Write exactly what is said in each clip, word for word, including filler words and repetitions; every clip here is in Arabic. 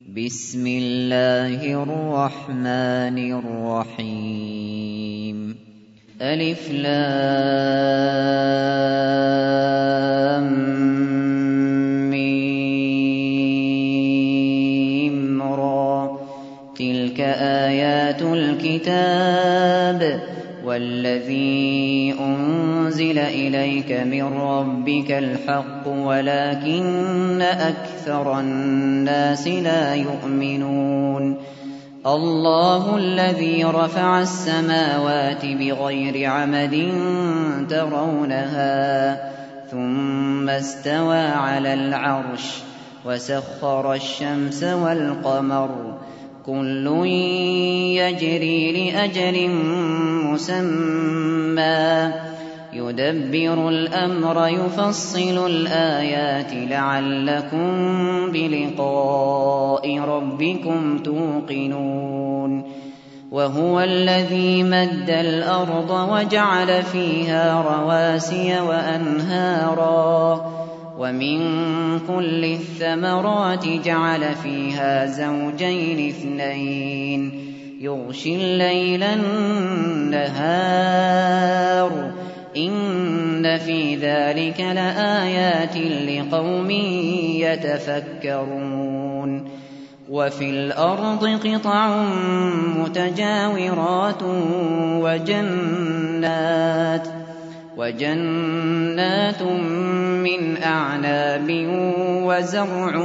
بسم الله الرحمن الرحيم ألف لام ميم را تلك آيات الكتاب والذي أنزل إليك من ربك الحق ولكن أكثر الناس لا يؤمنون الله الذي رفع السماوات بغير عمد ترونها ثم استوى على العرش وسخر الشمس والقمر كل يجري لأجل مسمى يدبر الأمر يفصل الآيات لعلكم بلقاء ربكم توقنون وهو الذي مد الأرض وجعل فيها رواسي وأنهارا ومن كل الثمرات جعل فيها زوجين اثنين يغشي الليل النهار إن في ذلك لآيات لقوم يتفكرون وفي الأرض قطع متجاورات وجنات وجنات من أعناب وزرع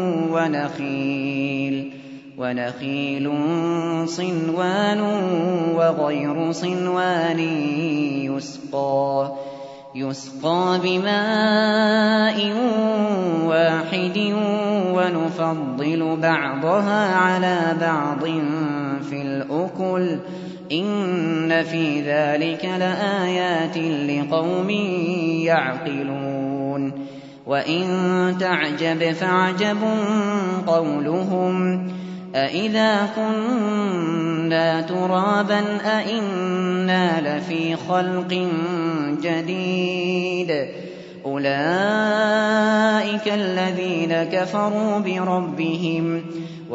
ونخيل ونخيل صنوان وغير صنوان يسقى يسقى بماء واحد ونفضل بعضها على بعض في الأكل إن في ذلك لآيات لقوم يعقلون وإن تعجب فعجب قولهم أإذا كنا ترابا أإنا لفي خلق جديد أولئك الذين كفروا بربهم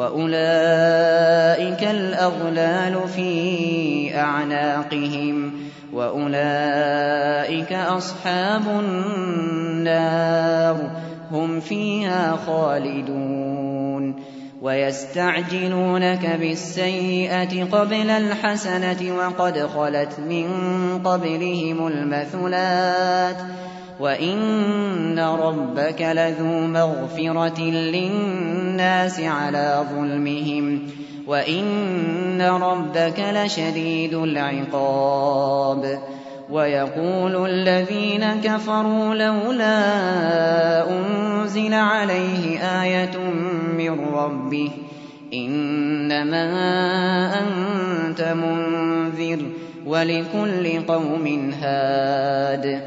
وأولئك الأغلال في أعناقهم وأولئك أصحاب النار هم فيها خالدون ويستعجلونك بالسيئة قبل الحسنة وقد خلت من قبلهم المثلات وإن ربك لذو مغفرة للناس على ظلمهم وإن ربك لشديد العقاب ويقول الذين كفروا لولا أنزل عليه آية من ربه إنما أنت منذر ولكل قوم هاد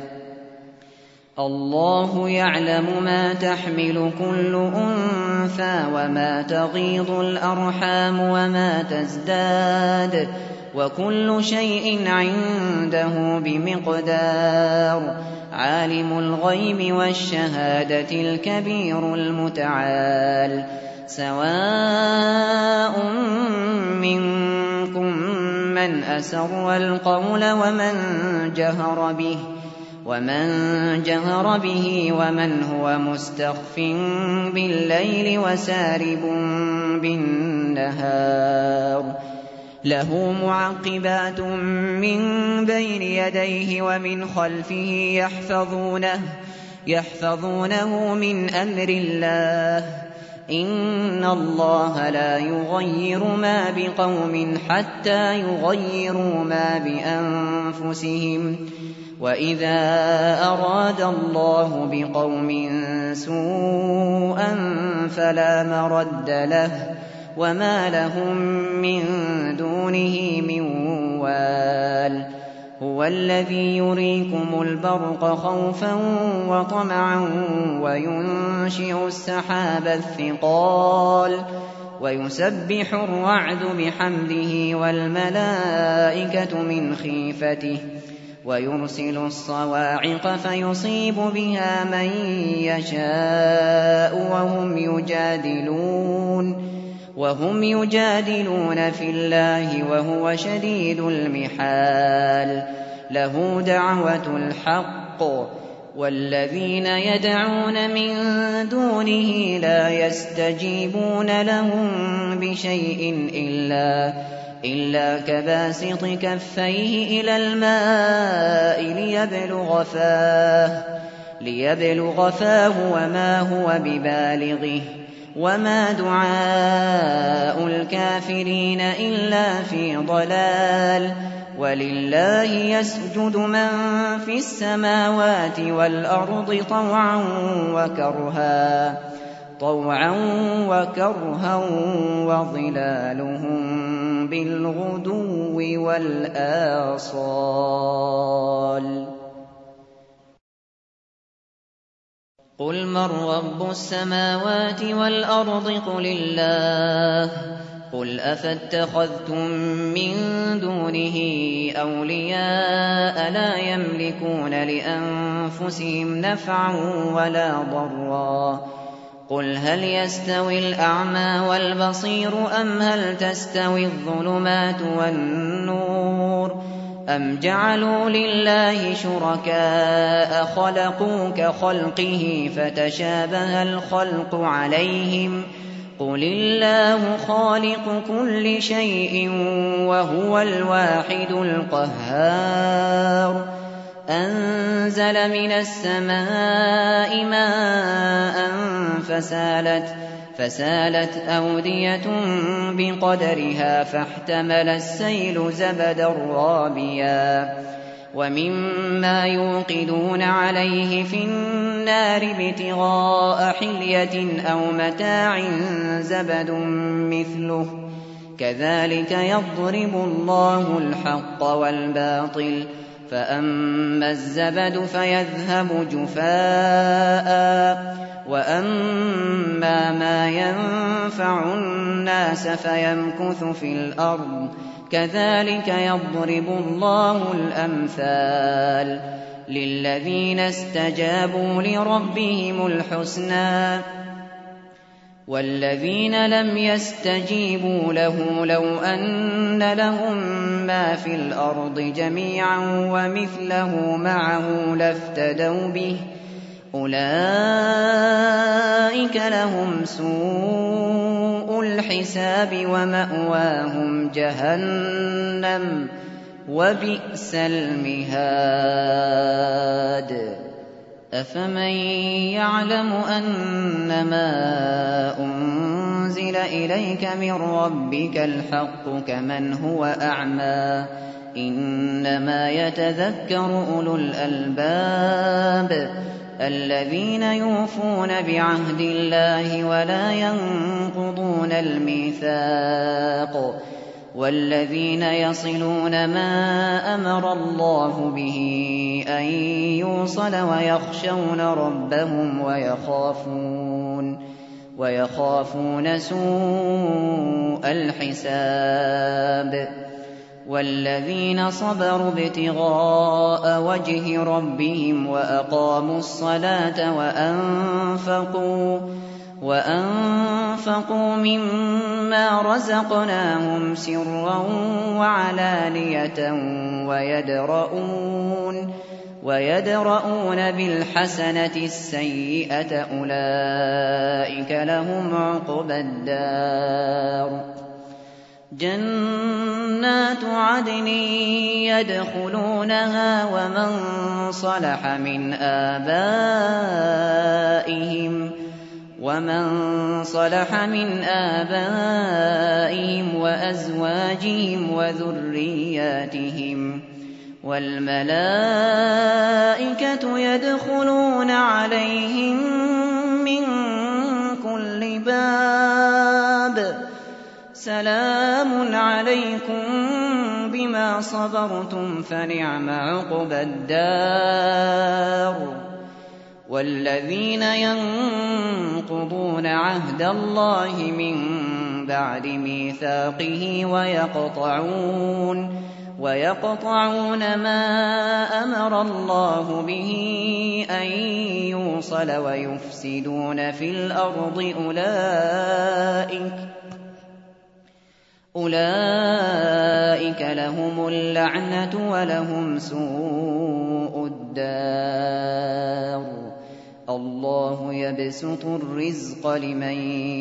الله يعلم ما تحمل كل أنثى وما تغيض الأرحام وما تزداد وكل شيء عنده بمقدار عالم الغيب والشهادة الكبير المتعال سواء منكم من أسر القول ومن جهر به ومن جهر به ومن هو مستخف بالليل وسارب بالنهار له معقبات من بين يديه ومن خلفه يحفظونه يحفظونه من أمر الله إن الله لا يغير ما بقوم حتى يغيروا ما بأنفسهم وإذا أراد الله بقوم سوءا فلا مرد له وما لهم من دونه من وال هو الذي يريكم البرق خوفا وطمعا وينشئ السحاب الثقال ويسبح الرعد بحمده والملائكة من خيفته ويرسل الصواعق فيصيب بها من يشاء وهم يجادلون وهم يجادلون في الله وهو شديد المحال له دعوة الحق والذين يدعون من دونه لا يستجيبون لهم بشيء إلا إلا كباسط كفيه إلى الماء ليبلغ فاه ليبلغ فاه وما هو ببالغه وما دعاء الكافرين إلا في ضلال ولله يسجد من في السماوات والأرض طوعا وكرها طوعا وكرها وظلالهم بالغدو والآصال قل من رب السماوات والأرض قل الله قل أفاتخذتم من دونه أولياء لا يملكون لأنفسهم نفعا ولا ضرا قل هل يستوي الأعمى والبصير أم هل تستوي الظلمات والنور أم جعلوا لله شركاء خلقوا كخلقه فتشابه الخلق عليهم قل الله خالق كل شيء وهو الواحد القهار أنزل من السماء ماء فسالت فسالت أودية بقدرها فاحتمل السيل زبدا رابيا ومما يوقدون عليه في النار ابتغاء حلية أو متاع زبد مثله كذلك يضرب الله الحق والباطل فأما الزبد فيذهب جفاء وأما ما ينفع الناس فيمكث في الأرض كذلك يضرب الله الأمثال للذين استجابوا لربهم الحسنى والذين لم يستجيبوا له لو أن لهم ما في الأرض جميعا ومثله معه لافتدوا به أولئك لهم سوء الحساب ومأواهم جهنم وبئس المهاد أفمن يعلم أنما أنزل إليك من ربك الحق كمن هو أعمى إنما يتذكر أولو الألباب الذين يوفون بعهد الله ولا ينقضون الميثاق والذين يصلون ما أمر الله به أن يوصل ويخشون ربهم ويخافون ويخافون سوء الحساب والذين صبروا ابتغاء وجه ربهم وأقاموا الصلاة وأنفقوا وأنفقوا مما رزقناهم سرا وعلانية ويدرؤون ويدرؤون بالحسنة السيئة أولئك لهم عقبى الدار جنات عدن يدخلونها ومن صلح من آبائهم ومن صلح من آبائهم وأزواجهم وذرياتهم والملائكة يدخلون عليهم من كل باب سلام عليكم بما صبرتم فنعم عقبى الدار والذين ينقضون عهد الله من بعد ميثاقه ويقطعون ويقطعون ما أمر الله به أن يوصل ويفسدون في الأرض أولئك أولئك لهم اللعنة ولهم سوء الدار الله يبسط الرزق لمن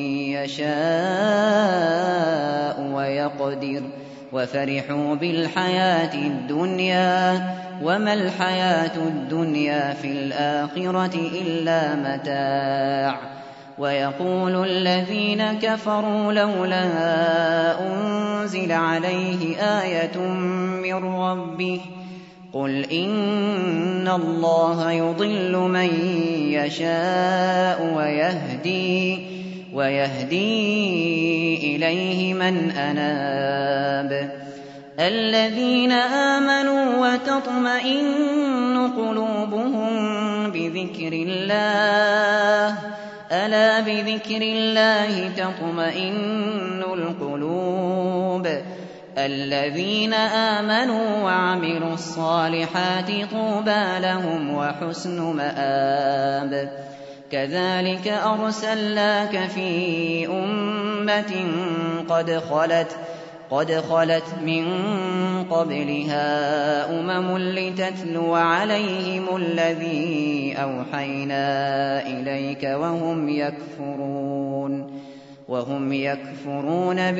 يشاء ويقدر وفرحوا بالحياة الدنيا وما الحياة الدنيا في الآخرة إلا متاع ويقول الذين كفروا لولا أنزل عليه آية من ربه قل إن الله يضل من يشاء ويهدي ويهدي إليه من أناب الذين آمنوا وتطمئن قلوبهم بذكر الله ألا بذكر الله تطمئن القلوب الذين آمنوا وعملوا الصالحات طوبى لهم وحسن مآب كذلك أرسلناك في أمة قد خلت قد خلت من قبلها أمم لتتلو عليهم الذي أوحينا إليك وهم يكفرون وهم يكفرون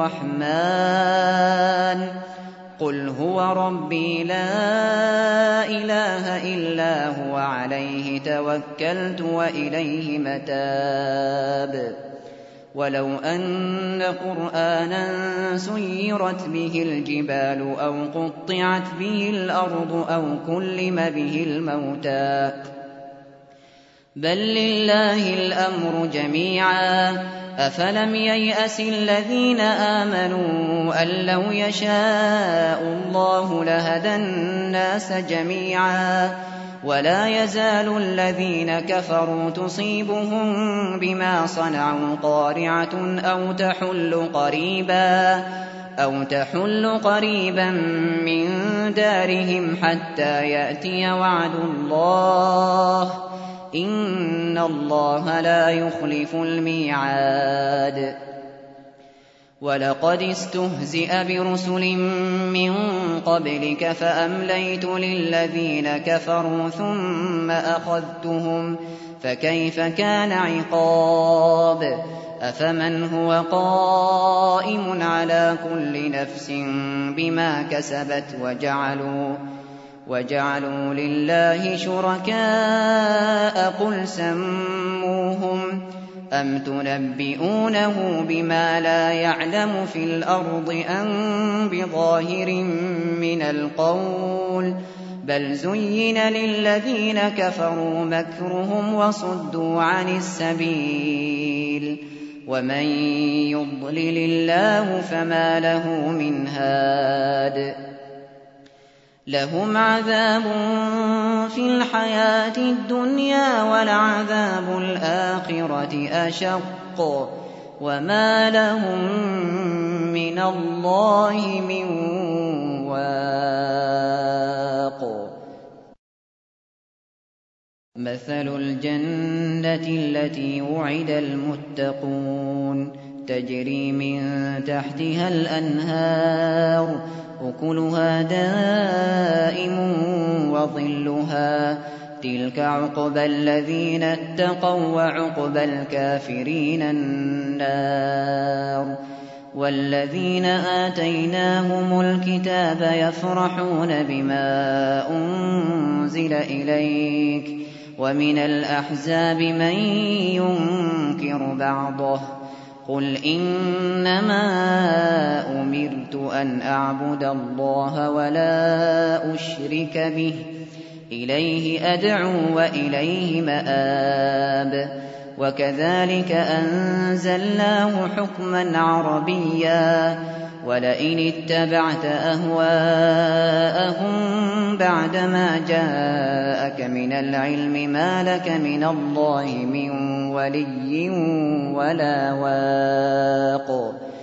بالرحمن قل هو ربي لا إله إلا هو عليه توكلت وإليه متاب ولو أن قرآنا سيرت به الجبال أو قطعت به الأرض أو كلم به الموتى بل لله الأمر جميعا أفلم ييأس الذين آمنوا أن لو يشاء الله لهدى الناس جميعا ولا يزال الذين كفروا تصيبهم بما صنعوا قارعة أو تحل قريبا أو تحل قريبا من دارهم حتى يأتي وعد الله إن الله لا يخلف الميعاد ولقد استهزئ برسل من قبلك فأمليت للذين كفروا ثم أخذتهم فكيف كان عقاب أفمن هو قائم على كل نفس بما كسبت وجعلوا وجعلوا لله شركاء قل سموهم أم تنبئونه بما لا يعلم في الأرض أم بظاهر من القول بل زين للذين كفروا مكرهم وصدوا عن السبيل ومن يضلل الله فما له من هاد لهم عذاب في الحياة الدنيا ولعذاب الآخرة أشق وما لهم من الله من واق مثل الجنة التي وعد المتقون تجري من تحتها الأنهار أكلها دائم وظلها تلك عقبى الذين اتقوا وعقبى الكافرين النار والذين آتيناهم الكتاب يفرحون بما أنزل إليك ومن الأحزاب من ينكر بعضه قل إنما أمرت أن أعبد الله ولا أشرك به إليه أدعو وإليه مآب وكذلك أنزلناه حكما عربيا ولئن اتبعت أهواءهم بعدما جاءك من العلم ما لك من الله من ولي ولا واق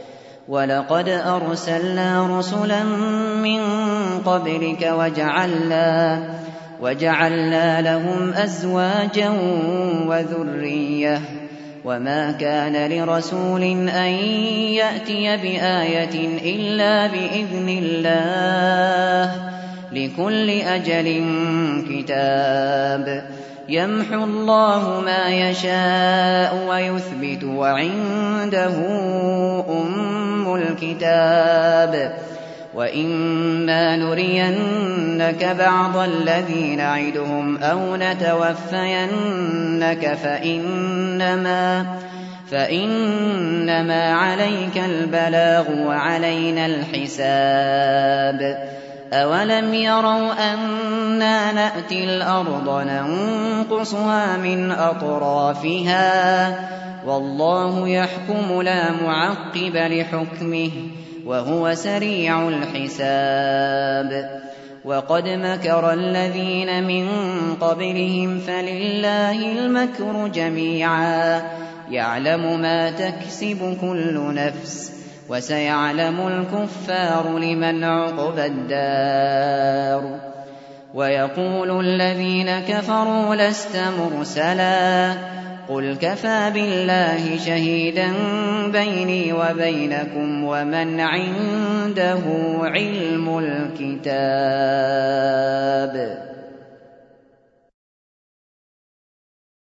وَلَقَدْ أَرْسَلْنَا رُسُلًا مِّن قَبْلِكَ وَجَعَلْنَا وَجَعَلْنَا لَهُمْ أَزْوَاجًا وَذُرِّيَّةً ۚ وَمَا كَانَ لِرَسُولٍ أَن يَأْتِيَ بِآيَةٍ إِلَّا بِإِذْنِ اللَّهِ ۗ لِكُلِّ أَجَلٍ كِتَابٌ. يَمْحُو اللَّهُ مَا يَشَاءُ وَيُثْبِتُ ۖ وَعِندَهُ أُمُّ الْكِتَابِ. وَإِمَّا نُرِيَنَّكَ بَعْضَ الَّذِي نَعِدُهُمْ أَوْ نَتَوَفَّيَنَّكَ فَإِنَّمَا فَإِنَّمَا عَلَيْكَ الْبَلَاغُ وَعَلَيْنَا الْحِسَابُ. أَوَلَمْ يَرَوْا أَنَّا نَأْتِي الْأَرْضَ نَنقُصُهَا مِنْ أَطْرَافِهَا ۚ وَاللَّهُ يَحْكُمُ لَا مُعَقِّبَ لِحُكْمِهِ ۚ وَهُوَ سَرِيعُ الْحِسَابِ. وَقَدْ مَكَرَ الَّذِينَ مِن قَبْلِهِمْ فَلِلَّهِ الْمَكْرُ جَمِيعًا ۖ يَعْلَمُ مَا تَكْسِبُ كُلُّ نَفْسٍ ۗ وَسَيَعْلَمُ الْكُفَّارُ لِمَنْ عُقْبَى الدَّارِ. وَيَقُولُ الَّذِينَ كَفَرُوا لَسْتَ مُرْسَلًا ۚ قُلْ كَفَىٰ بِاللَّهِ شَهِيدًا بَيْنِي وَبَيْنَكُمْ وَمَنْ عِندَهُ عِلْمُ الْكِتَابِ.